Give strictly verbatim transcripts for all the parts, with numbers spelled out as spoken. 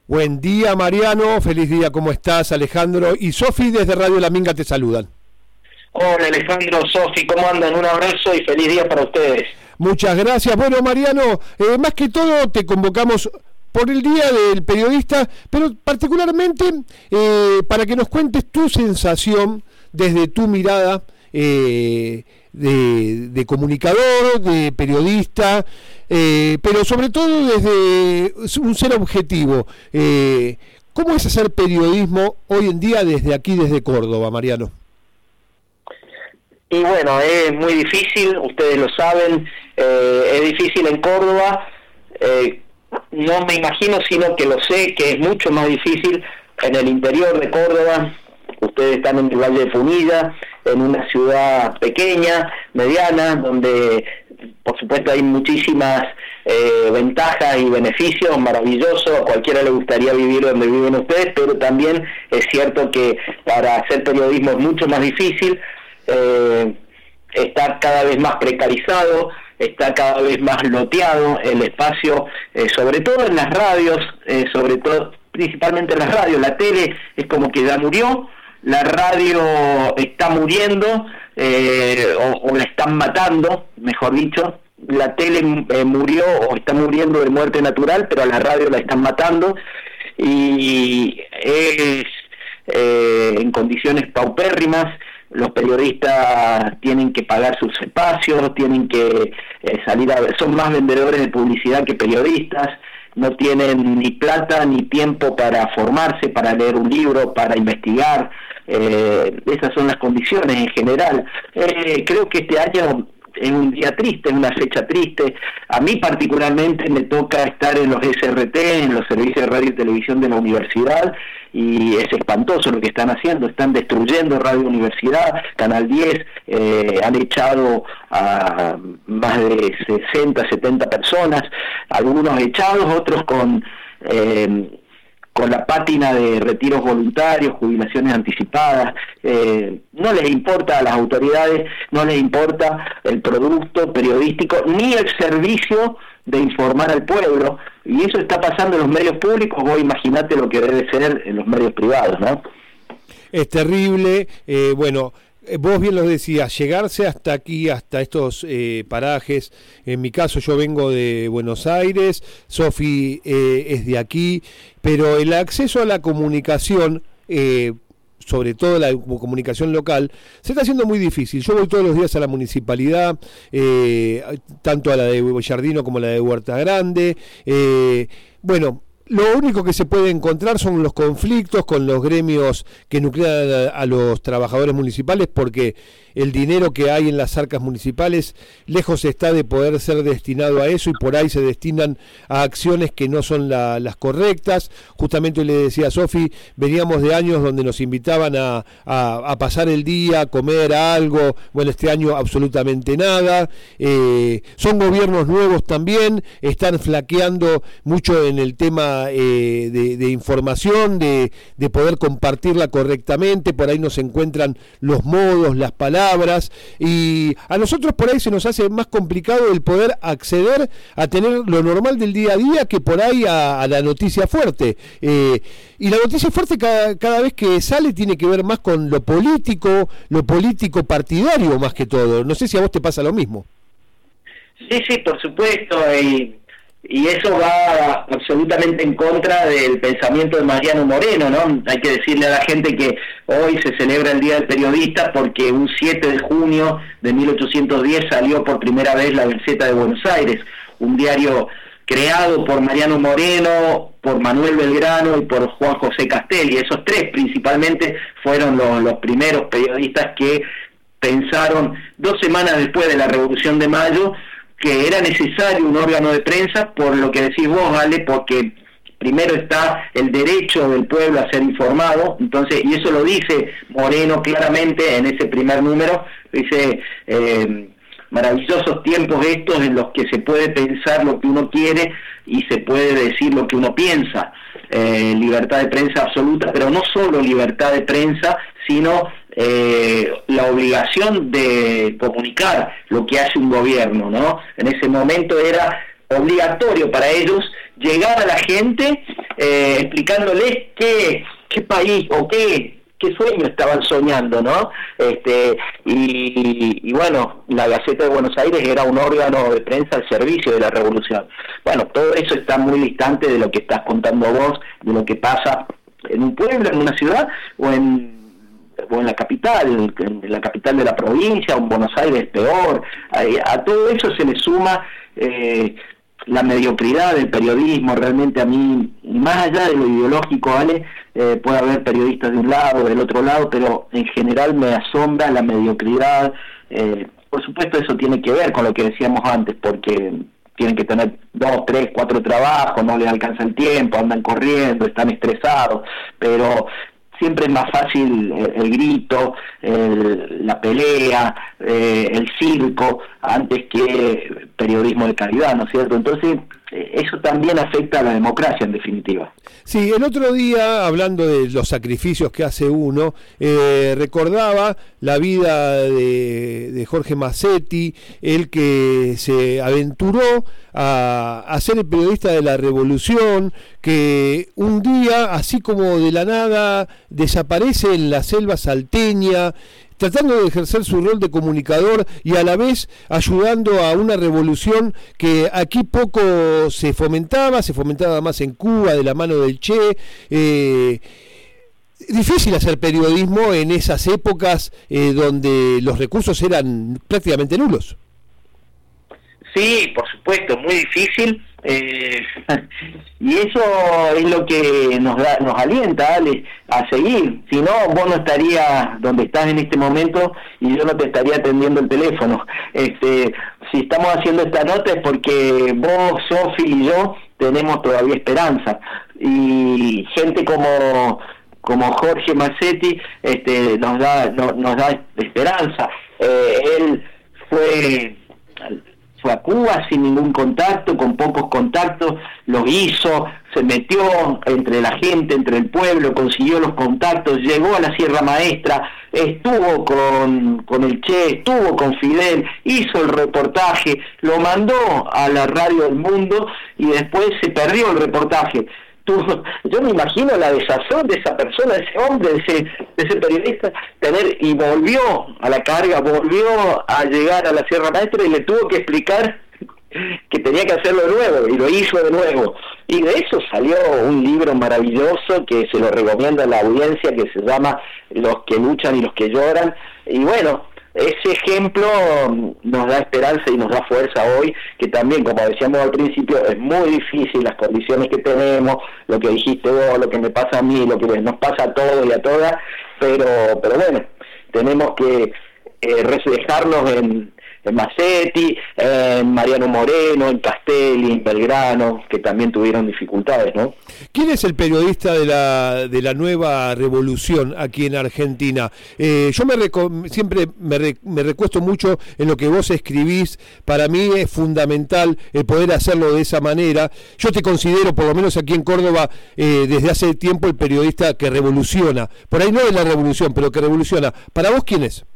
Buen día, Mariano, feliz día, ¿cómo estás? Alejandro y Sofi desde Radio La Minga te saludan. Hola Alejandro, Sofi, ¿cómo andan? Un abrazo y feliz día para ustedes. Muchas gracias. Bueno, Mariano, eh, más que todo te convocamos por el Día del Periodista, pero particularmente eh, para que nos cuentes tu sensación desde tu mirada eh, de, de comunicador, de periodista, eh, pero sobre todo desde un ser objetivo. Eh, ¿Cómo es hacer periodismo hoy en día desde aquí, desde Córdoba, Mariano? Y bueno, es muy difícil, ustedes lo saben, eh, es difícil en Córdoba, eh, no me imagino, sino que lo sé, que es mucho más difícil en el interior de Córdoba. Ustedes están en el Valle de Punilla, en una ciudad pequeña, mediana, donde por supuesto hay muchísimas eh, ventajas y beneficios maravillosos. A cualquiera le gustaría vivir donde viven ustedes, pero también es cierto que para hacer periodismo es mucho más difícil. Eh, está cada vez más precarizado, está cada vez más loteado el espacio, eh, sobre todo en las radios, eh, sobre todo, principalmente en las radios. La tele es como que ya murió, la radio está muriendo, eh, o, o la están matando, mejor dicho. La tele eh, murió o está muriendo de muerte natural, pero a la radio la están matando, y es eh, en condiciones paupérrimas. Los periodistas tienen que pagar sus espacios, tienen que eh, salir a... son más vendedores de publicidad que periodistas, no tienen ni plata ni tiempo para formarse, para leer un libro, para investigar. Eh, esas son las condiciones en general. Eh, creo que este año es un día triste, es una fecha triste. A mí particularmente me toca estar en los S R T, en los servicios de radio y televisión de la universidad, y es espantoso lo que están haciendo. Están destruyendo Radio Universidad, Canal diez, eh, han echado a más de sesenta, setenta personas, algunos echados, otros con... Eh, con la pátina de retiros voluntarios, jubilaciones anticipadas. Eh, no les importa a las autoridades, no les importa el producto periodístico, ni el servicio de informar al pueblo, y eso está pasando en los medios públicos. Vos imaginate lo que debe ser en los medios privados, ¿no? Es terrible. eh, bueno... Vos bien lo decías, llegarse hasta aquí, hasta estos eh, parajes. En mi caso yo vengo de Buenos Aires, Sofi eh, es de aquí, pero el acceso a la comunicación, eh, sobre todo la comunicación local, se está haciendo muy difícil. Yo voy todos los días a la municipalidad, eh, tanto a la de Boyardino como a la de Huerta Grande. Eh, bueno... Lo único que se puede encontrar son los conflictos con los gremios que nuclean a, a los trabajadores municipales, porque el dinero que hay en las arcas municipales lejos está de poder ser destinado a eso, y por ahí se destinan a acciones que no son la, las correctas. Justamente le decía a Sofi, veníamos de años donde nos invitaban a, a, a pasar el día, a comer algo. Bueno, este año absolutamente nada. Eh, son gobiernos nuevos también, están flaqueando mucho en el tema Eh, de, de información, de, de poder compartirla correctamente. Por ahí nos encuentran los modos, las palabras, y a nosotros por ahí se nos hace más complicado el poder acceder a tener lo normal del día a día, que por ahí a, a la noticia fuerte. Eh, y la noticia fuerte cada, cada vez que sale tiene que ver más con lo político, lo político partidario más que todo. No sé si a vos te pasa lo mismo. Sí, sí, por supuesto, y... Y eso va absolutamente en contra del pensamiento de Mariano Moreno, ¿no? Hay que decirle a la gente que hoy se celebra el Día del Periodista porque un siete de junio de mil ochocientos diez salió por primera vez la Gaceta de Buenos Aires, un diario creado por Mariano Moreno, por Manuel Belgrano y por Juan José Castelli. Esos tres principalmente fueron los, los primeros periodistas que pensaron, dos semanas después de la Revolución de Mayo, que era necesario un órgano de prensa, por lo que decís vos, Ale, porque primero está el derecho del pueblo a ser informado. Entonces, y eso lo dice Moreno claramente en ese primer número, dice, eh, maravillosos tiempos estos en los que se puede pensar lo que uno quiere y se puede decir lo que uno piensa. Eh, libertad de prensa absoluta, pero no solo libertad de prensa, sino eh, la obligación de comunicar lo que hace un gobierno, ¿no? En ese momento era obligatorio para ellos llegar a la gente eh, explicándoles qué, qué país o qué, qué sueño estaban soñando, ¿no? Este, y, y bueno, la Gaceta de Buenos Aires era un órgano de prensa al servicio de la revolución. Bueno, todo eso está muy distante de lo que estás contando vos, de lo que pasa en un pueblo, en una ciudad, o en o en la capital, en la capital de la provincia, o en Buenos Aires peor. A, a todo eso se le suma eh, la mediocridad del periodismo. Realmente a mí, más allá de lo ideológico, ¿vale? Eh, puede haber periodistas de un lado, del otro lado, pero en general me asombra la mediocridad. Eh, por supuesto eso tiene que ver con lo que decíamos antes, porque tienen que tener dos, tres, cuatro trabajos, no les alcanza el tiempo, andan corriendo, están estresados, pero siempre es más fácil el, el grito, el, la pelea, eh, el circo, antes que periodismo de calidad, ¿no es cierto? Entonces, eh, eso también afecta a la democracia, en definitiva. Sí, el otro día, hablando de los sacrificios que hace uno, eh, recordaba la vida de, de Jorge Massetti, el que se aventuró a, a ser el periodista de la Revolución, que un día, así como de la nada, desaparece en la selva salteña, tratando de ejercer su rol de comunicador y a la vez ayudando a una revolución que aquí poco se fomentaba, se fomentaba más en Cuba, de la mano del Che. Eh, difícil hacer periodismo en esas épocas eh, donde los recursos eran prácticamente nulos. Sí, por supuesto, muy difícil. Eh, y eso es lo que nos da, nos alienta, Ale, a seguir. Si no, vos no estarías donde estás en este momento y yo no te estaría atendiendo el teléfono. Este, si estamos haciendo esta nota es porque vos, Sofi y yo tenemos todavía esperanza, y gente como como Jorge Massetti este, nos da no, nos da esperanza. Eh, él fue fue a Cuba sin ningún contacto, con pocos contactos, lo hizo, se metió entre la gente, entre el pueblo, consiguió los contactos, llegó a la Sierra Maestra, estuvo con, con el Che, estuvo con Fidel, hizo el reportaje, lo mandó a la Radio del Mundo y después se perdió el reportaje. Yo me imagino la desazón de esa persona, de ese hombre, de ese, de ese periodista, tener, y volvió a la carga, volvió a llegar a la Sierra Maestra y le tuvo que explicar que tenía que hacerlo de nuevo, y lo hizo de nuevo. Y de eso salió un libro maravilloso que se lo recomiendo a la audiencia, que se llama Los que luchan y los que lloran. Y bueno, ese ejemplo nos da esperanza y nos da fuerza hoy, que también, como decíamos al principio, es muy difícil las condiciones que tenemos, lo que dijiste vos, lo que me pasa a mí, lo que nos pasa a todos y a todas, pero pero bueno, tenemos que eh, reflejarnos en, en Massetti, en Mariano Moreno, en Castelli, en Belgrano, que también tuvieron dificultades, ¿no? ¿Quién es el periodista de la de la nueva revolución aquí en Argentina? Eh, yo me reco- siempre me, re- me recuesto mucho en lo que vos escribís. Para mí es fundamental el poder hacerlo de esa manera. Yo te considero, por lo menos aquí en Córdoba, eh, desde hace tiempo el periodista que revoluciona. Por ahí no es la revolución, pero que revoluciona. ¿Para vos quién es?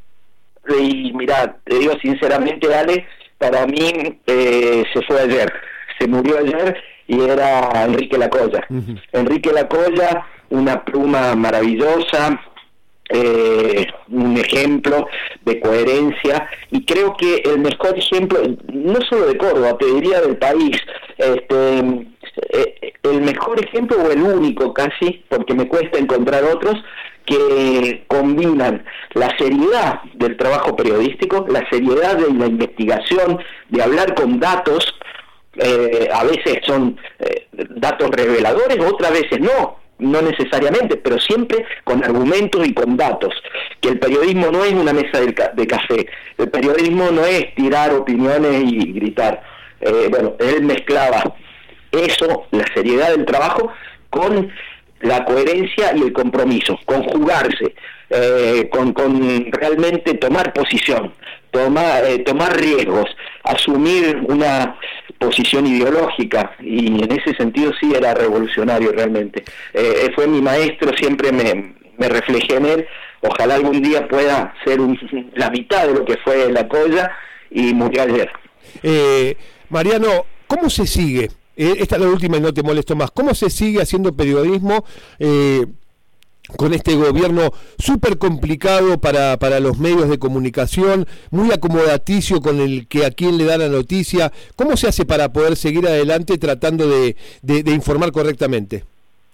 Y mirá, te digo sinceramente, Ale, para mí eh, se fue ayer, se murió ayer, y era Enrique Lacolla. Uh-huh. Enrique Lacolla, una pluma maravillosa, eh, un ejemplo de coherencia, y creo que el mejor ejemplo, no solo de Córdoba, te diría del país, este, eh, el mejor ejemplo, o el único casi, porque me cuesta encontrar otros, que combinan la seriedad del trabajo periodístico, la seriedad de la investigación, de hablar con datos, eh, a veces son eh, datos reveladores, otras veces no, no necesariamente, pero siempre con argumentos y con datos, que el periodismo no es una mesa de, ca- de café, el periodismo no es tirar opiniones y gritar. Eh, bueno, él mezclaba eso, la seriedad del trabajo, con la coherencia y el compromiso, conjugarse, eh, con, con realmente tomar posición, tomar, eh, tomar riesgos, asumir una posición ideológica, y en ese sentido sí era revolucionario realmente. Eh, fue mi maestro, siempre me, me reflejé en él. Ojalá algún día pueda ser un, la mitad de lo que fue Lacolla, y murió ayer. Eh, Mariano, ¿cómo se sigue eh, esta es la última y no te molesto más. ¿Cómo se sigue haciendo periodismo eh, con este gobierno súper complicado para, para los medios de comunicación, muy acomodaticio con el que a quién le da la noticia? ¿Cómo se hace para poder seguir adelante tratando de, de, de informar correctamente?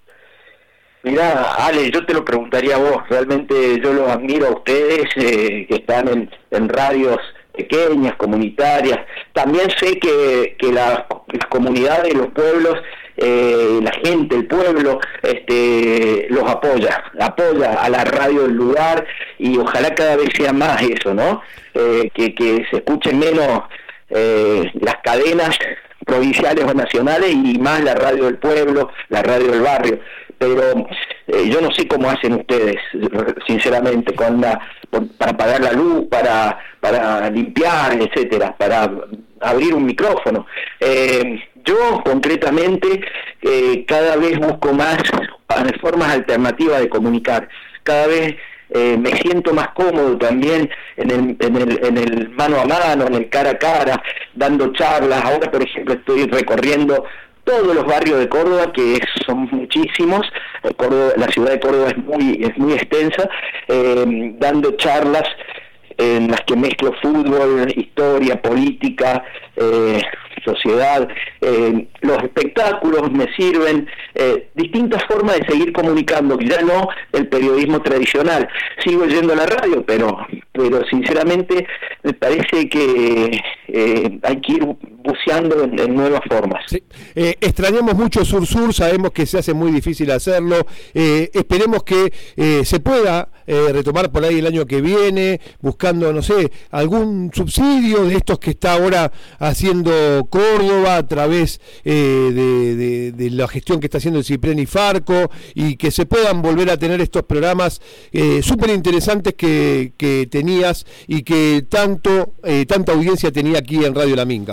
Mirá, Ale, yo te lo preguntaría a vos. Realmente yo los admiro a ustedes eh, que están en, en radios pequeñas, comunitarias. También sé que, que la, las comunidades, los pueblos, eh, la gente, el pueblo, este, los apoya, apoya a la radio del lugar, y ojalá cada vez sea más eso, ¿no? Eh, que, que se escuchen menos eh, las cadenas provinciales o nacionales y más la radio del pueblo, la radio del barrio. Pero eh, yo no sé cómo hacen ustedes, sinceramente, con la, por, para pagar la luz, para para limpiar, etcétera, para abrir un micrófono. Eh, yo, concretamente, eh, cada vez busco más formas alternativas de comunicar. Cada vez eh, me siento más cómodo también en el, en el en el mano a mano, en el cara a cara, dando charlas. Ahora, por ejemplo, estoy recorriendo todos los barrios de Córdoba, que son muchísimos. Córdoba, la ciudad de Córdoba es muy es muy extensa, eh, dando charlas en las que mezclo fútbol, historia, política, eh, sociedad. Eh, los espectáculos me sirven, eh, distintas formas de seguir comunicando, ya no el periodismo tradicional. Sigo yendo a la radio, pero pero sinceramente me parece que eh, hay que ir buceando en, en nuevas formas. Sí. Eh, extrañamos mucho Sur Sur, sabemos que se hace muy difícil hacerlo, eh, esperemos que eh, se pueda eh, retomar por ahí el año que viene, buscando, no sé, algún subsidio de estos que está ahora haciendo Córdoba a través eh, de, de, de la gestión que está haciendo el Cipriani Farco, y que se puedan volver a tener estos programas eh, súper interesantes que, que tenías y que tanto eh, tanta audiencia tenía aquí en Radio La Minga.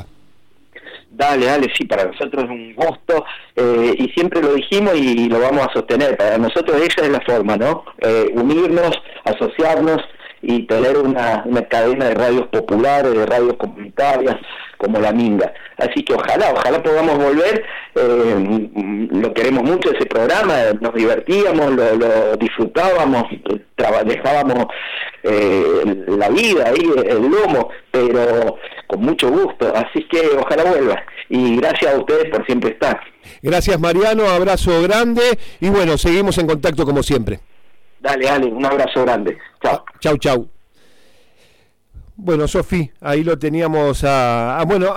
Dale, dale, sí, para nosotros es un gusto, eh, y siempre lo dijimos y lo vamos a sostener. Para nosotros esa es la forma, ¿no? Eh, unirnos, asociarnos y tener una, una cadena de radios populares, de radios comunitarias como La Minga. Así que ojalá, ojalá podamos volver. Eh, lo queremos mucho ese programa, nos divertíamos, lo, lo disfrutábamos, traba, dejábamos eh, la vida ahí, el lomo, pero con mucho gusto. Así que ojalá vuelva. Y gracias a ustedes por siempre estar. Gracias, Mariano, abrazo grande, y bueno, seguimos en contacto como siempre. Dale, dale, un abrazo grande. Chao. Chau, chau. Bueno, Sofi, ahí lo teníamos a, a bueno,